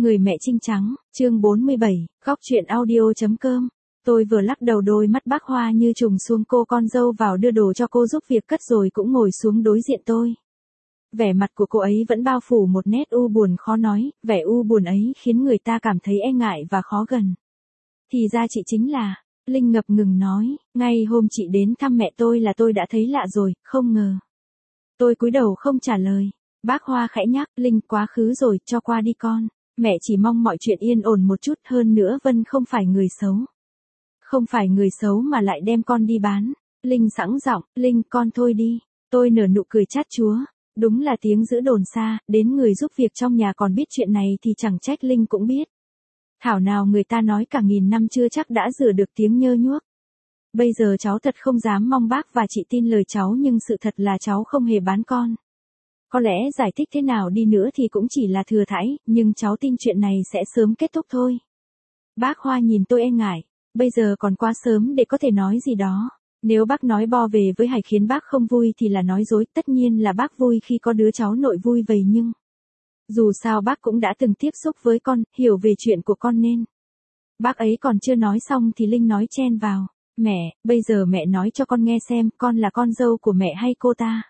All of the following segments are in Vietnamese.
Người mẹ trinh trắng, chương 47, góc truyện audio.com. Tôi vừa lắc đầu đôi mắt bác Hoa như trùng xuống cô con dâu vào đưa đồ cho cô giúp việc cất rồi cũng ngồi xuống đối diện tôi. Vẻ mặt của cô ấy vẫn bao phủ một nét u buồn khó nói, vẻ u buồn ấy khiến người ta cảm thấy e ngại và khó gần. Thì ra chị chính là, Linh ngập ngừng nói, ngay hôm chị đến thăm mẹ tôi là tôi đã thấy lạ rồi, không ngờ. Tôi cúi đầu không trả lời. Bác Hoa khẽ nhắc, Linh quá khứ rồi, cho qua đi con. Mẹ chỉ mong mọi chuyện yên ổn một chút, hơn nữa Vân không phải người xấu. Không phải người xấu mà lại đem con đi bán. Linh sẵn giọng, Linh con thôi đi. Tôi nở nụ cười chát chúa. Đúng là tiếng giữ đồn xa, đến người giúp việc trong nhà còn biết chuyện này thì chẳng trách Linh cũng biết. Thảo nào người ta nói cả nghìn năm chưa chắc đã rửa được tiếng nhơ nhuốc. Bây giờ cháu thật không dám mong bác và chị tin lời cháu, nhưng sự thật là cháu không hề bán con. Có lẽ giải thích thế nào đi nữa thì cũng chỉ là thừa thãi, nhưng cháu tin chuyện này sẽ sớm kết thúc thôi. Bác Hoa nhìn tôi e ngại, bây giờ còn quá sớm để có thể nói gì đó. Nếu bác nói bo về với Hải khiến bác không vui thì là nói dối, tất nhiên là bác vui khi có đứa cháu nội vui vậy, nhưng dù sao bác cũng đã từng tiếp xúc với con, hiểu về chuyện của con nên. Bác ấy còn chưa nói xong thì Linh nói chen vào, mẹ, bây giờ mẹ nói cho con nghe xem, con là con dâu của mẹ hay cô ta?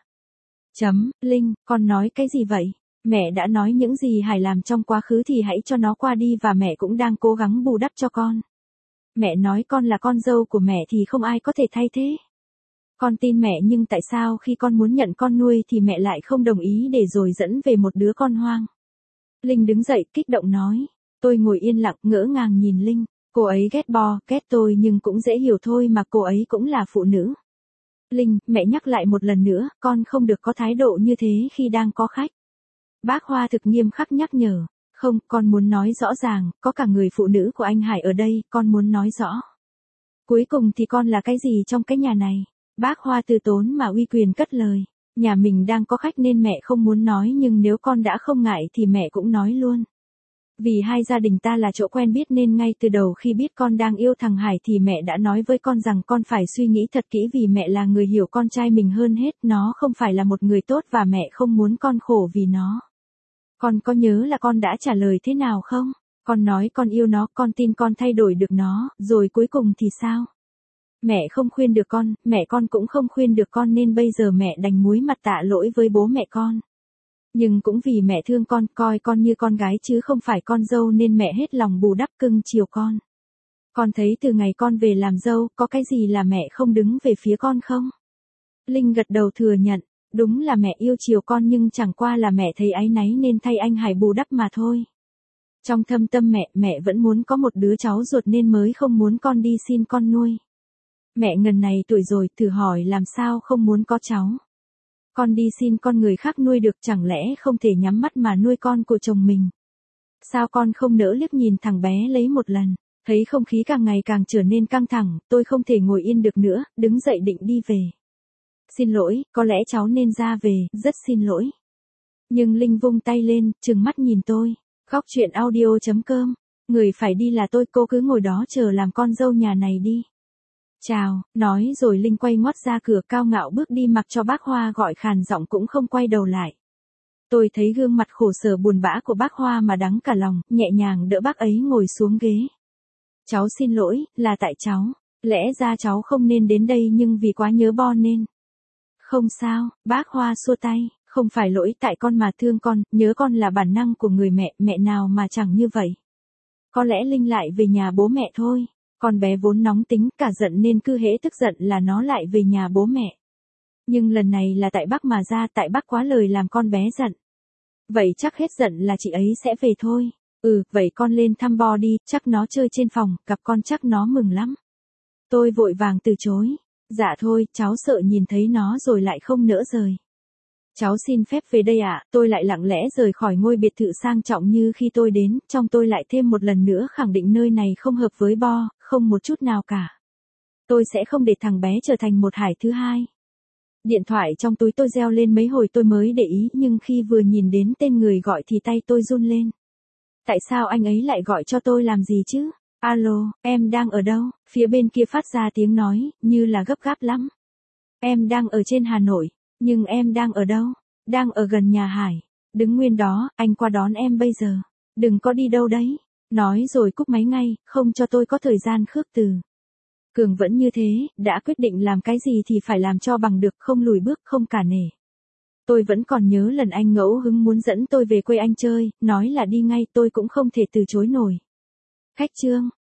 Linh, con nói cái gì vậy? Mẹ đã nói những gì Hải làm trong quá khứ thì hãy cho nó qua đi, và mẹ cũng đang cố gắng bù đắp cho con. Mẹ nói con là con dâu của mẹ thì không ai có thể thay thế. Con tin mẹ, nhưng tại sao khi con muốn nhận con nuôi thì mẹ lại không đồng ý để rồi dẫn về một đứa con hoang? Linh đứng dậy kích động nói. Tôi ngồi yên lặng ngỡ ngàng nhìn Linh. Cô ấy ghét tôi nhưng cũng dễ hiểu thôi mà, cô ấy cũng là phụ nữ. Linh, mẹ nhắc lại một lần nữa, con không được có thái độ như thế khi đang có khách. Bác Hoa thực nghiêm khắc nhắc nhở. Không, con muốn nói rõ ràng, có cả người phụ nữ của anh Hải ở đây, con muốn nói rõ. Cuối cùng thì con là cái gì trong cái nhà này? Bác Hoa từ tốn mà uy quyền cất lời. Nhà mình đang có khách nên mẹ không muốn nói, nhưng nếu con đã không ngại thì mẹ cũng nói luôn. Vì hai gia đình ta là chỗ quen biết nên ngay từ đầu khi biết con đang yêu thằng Hải thì mẹ đã nói với con rằng con phải suy nghĩ thật kỹ, vì mẹ là người hiểu con trai mình hơn hết, nó không phải là một người tốt và mẹ không muốn con khổ vì nó. Con có nhớ là con đã trả lời thế nào không? Con nói con yêu nó, con tin con thay đổi được nó, rồi cuối cùng thì sao? Mẹ không khuyên được con, mẹ con cũng không khuyên được con, nên bây giờ mẹ đành muối mặt tạ lỗi với bố mẹ con. Nhưng cũng vì mẹ thương con, coi con như con gái chứ không phải con dâu, nên mẹ hết lòng bù đắp cưng chiều con. Con thấy từ ngày con về làm dâu, có cái gì là mẹ không đứng về phía con không? Linh gật đầu thừa nhận, đúng là mẹ yêu chiều con, nhưng chẳng qua là mẹ thấy áy náy nên thay anh Hải bù đắp mà thôi. Trong thâm tâm mẹ vẫn muốn có một đứa cháu ruột nên mới không muốn con đi xin con nuôi. Mẹ ngần này tuổi rồi, thử hỏi làm sao không muốn có cháu. Con đi xin con người khác nuôi được, chẳng lẽ không thể nhắm mắt mà nuôi con của chồng mình? Sao con không nỡ liếc nhìn thằng bé lấy một lần? Thấy không khí càng ngày càng trở nên căng thẳng, tôi không thể ngồi yên được nữa, đứng dậy định đi về. Xin lỗi, có lẽ cháu nên ra về, rất xin lỗi. Nhưng Linh vung tay lên, trừng mắt nhìn tôi. Góc truyện audio.com. Người phải đi là tôi, cô cứ ngồi đó chờ làm con dâu nhà này đi. Chào, nói rồi Linh quay ngoắt ra cửa, cao ngạo bước đi, mặc cho bác Hoa gọi khàn giọng cũng không quay đầu lại. Tôi thấy gương mặt khổ sở buồn bã của bác Hoa mà đắng cả lòng, nhẹ nhàng đỡ bác ấy ngồi xuống ghế. Cháu xin lỗi, là tại cháu. Lẽ ra cháu không nên đến đây, nhưng vì quá nhớ Bo nên. Không sao, bác Hoa xua tay, không phải lỗi tại con mà, thương con, nhớ con là bản năng của người mẹ, mẹ nào mà chẳng như vậy. Có lẽ Linh lại về nhà bố mẹ thôi. Con bé vốn nóng tính, cả giận nên cứ hễ tức giận là nó lại về nhà bố mẹ. Nhưng lần này là tại bác mà ra, tại bác quá lời làm con bé giận. Vậy chắc hết giận là chị ấy sẽ về thôi. Vậy con lên thăm Bo đi, chắc nó chơi trên phòng, gặp con chắc nó mừng lắm. Tôi vội vàng từ chối. Dạ thôi, cháu sợ nhìn thấy nó rồi lại không nỡ rời. Cháu xin phép về đây ạ. Tôi lại lặng lẽ rời khỏi ngôi biệt thự sang trọng như khi tôi đến, trong tôi lại thêm một lần nữa khẳng định nơi này không hợp với Bo, không một chút nào cả. Tôi sẽ không để thằng bé trở thành một Hải thứ hai. Điện thoại trong túi tôi reo lên mấy hồi tôi mới để ý, nhưng khi vừa nhìn đến tên người gọi thì tay tôi run lên. Tại sao anh ấy lại gọi cho tôi làm gì chứ? Alo, em đang ở đâu? Phía bên kia phát ra tiếng nói, như là gấp gáp lắm. Em đang ở trên Hà Nội. Nhưng em đang ở đâu? Đang ở gần nhà Hải. Đứng nguyên đó, anh qua đón em bây giờ. Đừng có đi đâu đấy. Nói rồi cúp máy ngay, không cho tôi có thời gian khước từ. Cường vẫn như thế, đã quyết định làm cái gì thì phải làm cho bằng được, không lùi bước, không cả nể. Tôi vẫn còn nhớ lần anh ngẫu hứng muốn dẫn tôi về quê anh chơi, nói là đi ngay, tôi cũng không thể từ chối nổi. Khách Trương,